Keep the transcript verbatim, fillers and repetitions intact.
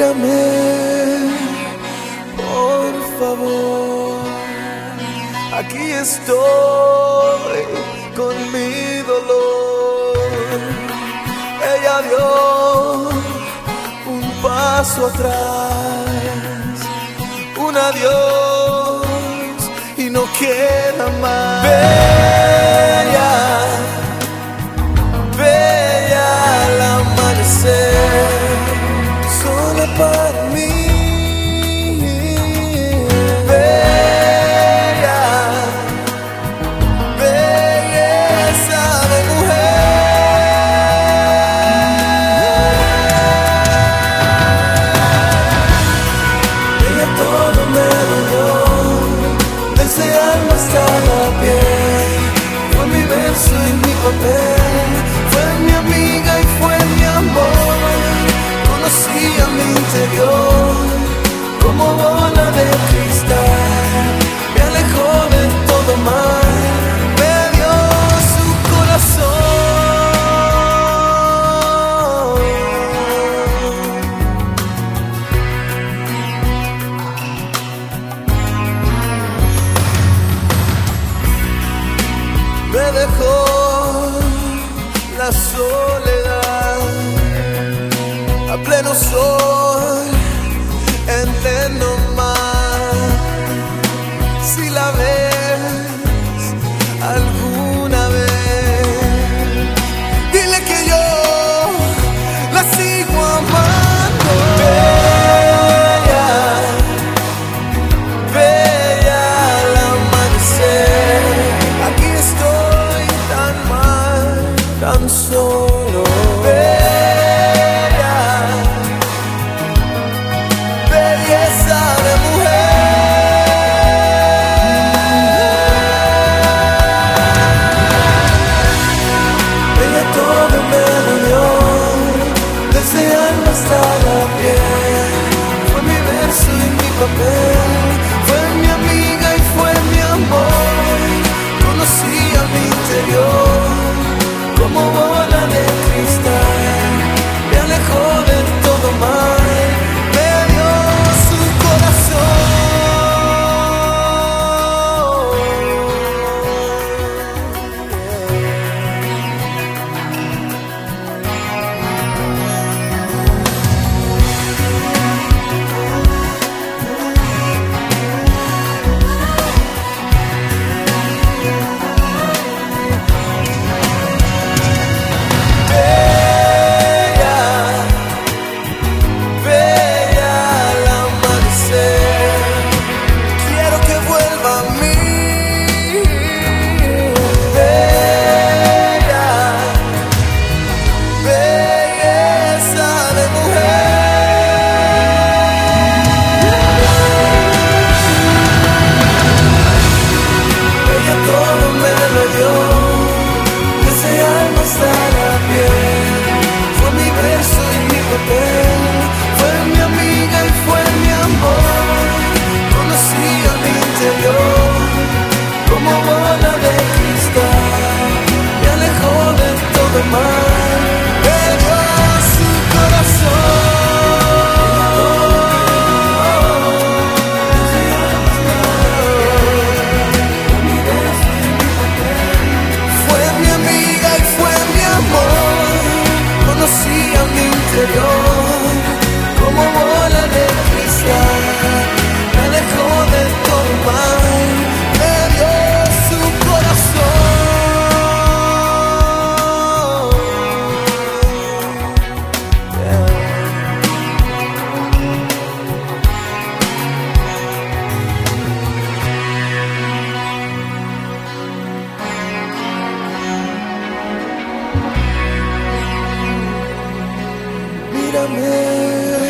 Mírame, por favor. Aquí estoy con mi dolor. Ella dio un paso atrás, un adiós y no queda más. Bella, bella al amanecer, sola para mí. Bella, belleza de mujer. Ella todo me dolió, desde alma hasta la piel. Fue mi verso y mi papel, fue mi amiga y fue mi amor. Conocía mi interior como bola de cristal, me alejó de todo mal, me dio su corazón. Me dejó la soledad a pleno sol, en pleno mar. Si la ves alguna vez, dile que yo la sigo amando. Bella, bella al amanecer, aquí estoy tan mal, tan solo. Belleza de mujer. Ella todo me dolió, desde alma hasta la piel. Fue mi verso y mi papel, fue mi amiga y fue mi amor. Conocía mi interior como bola de cristal, me alejó de todo mal. Fue mi amiga y fue mi amor. Conocía mi interior como bola de cristal, me alejó de todo mal, me dio su corazón. Fue mi amiga y fue mi amor. Conocía mi interior como bola de cristal, me alejó de todo mal, me dio su corazón. Yeah. Mírame,